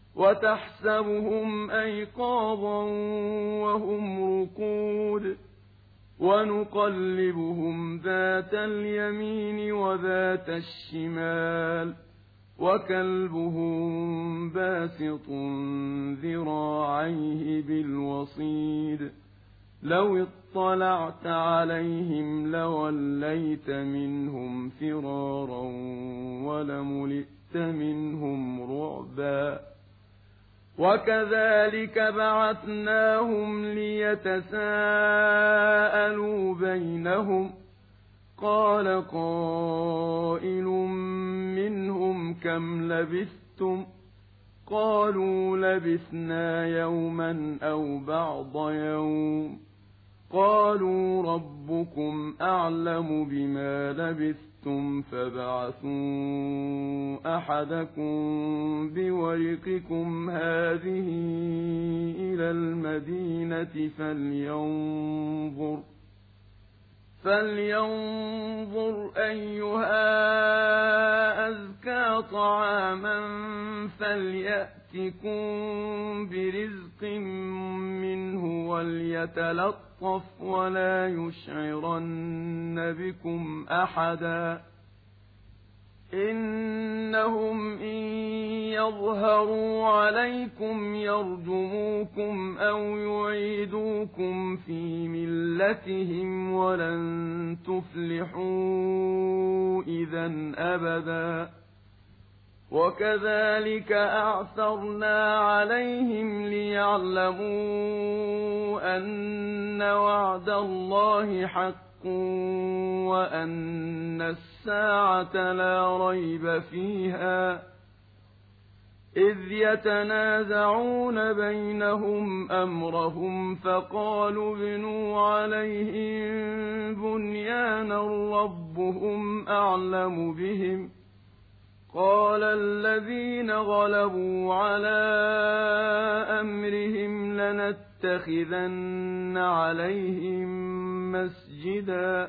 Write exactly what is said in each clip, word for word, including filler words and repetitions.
وتحسبهم أيقاظا وهم رقود ونقلبهم ذات اليمين وذات الشمال وكلبهم باسط ذراعيه بالوصيد لو اطلعت عليهم لوليت منهم فرارا ولملئت منهم رعبا وكذلك بعثناهم ليتساءلوا بينهم قال قائل منهم كم لبثتم قالوا لبثنا يوما أو بعض يوم قالوا ربكم أعلم بما لبثتم فابعثوا أحدكم بورقكم هذه إلى المدينة فلينظر فلينظر أيها أزكى طعاما فليأتكم برزق منه وليتلطف ولا يشعرن بكم أحدا إنهم إن يظهروا عليكم يرجموكم أو يعيدوكم في ملتهم ولن تفلحوا إذا أبدا وكذلك أعثرنا عليهم ليعلموا أن وعد الله حق وأن الساعة لا ريب فيها إذ يتنازعون بينهم أمرهم فقالوا ابنوا عليهم بنيانا ربهم أعلم بهم قال الذين غلبوا على أمرهم لنتخذن عليهم مسجدا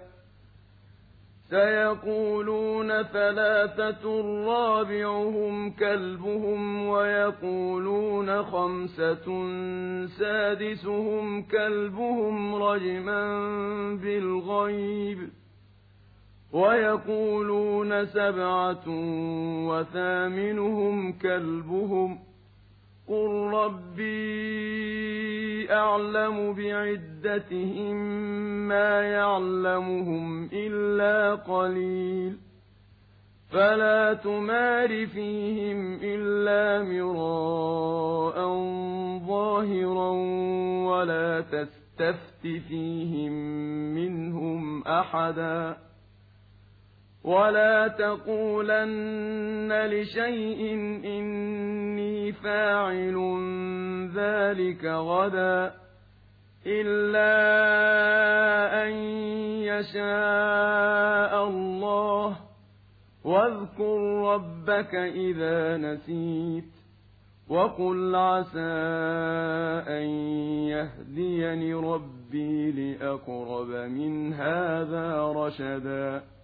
سيقولون ثلاثة رابعهم كلبهم ويقولون خمسة سادسهم كلبهم رجما بالغيب ويقولون سبعة وثامنهم كلبهم قل ربي أعلم بعدتهم ما يعلمهم إلا قليل فلا تمار فيهم إلا مراء ظاهرا ولا تستفت فيهم منهم أحدا ولا تقولن لشيء إني فاعل ذلك غدا إلا أن يشاء الله واذكر ربك إذا نسيت وقل عسى أن يهديني ربي لأقرب من هذا رشدا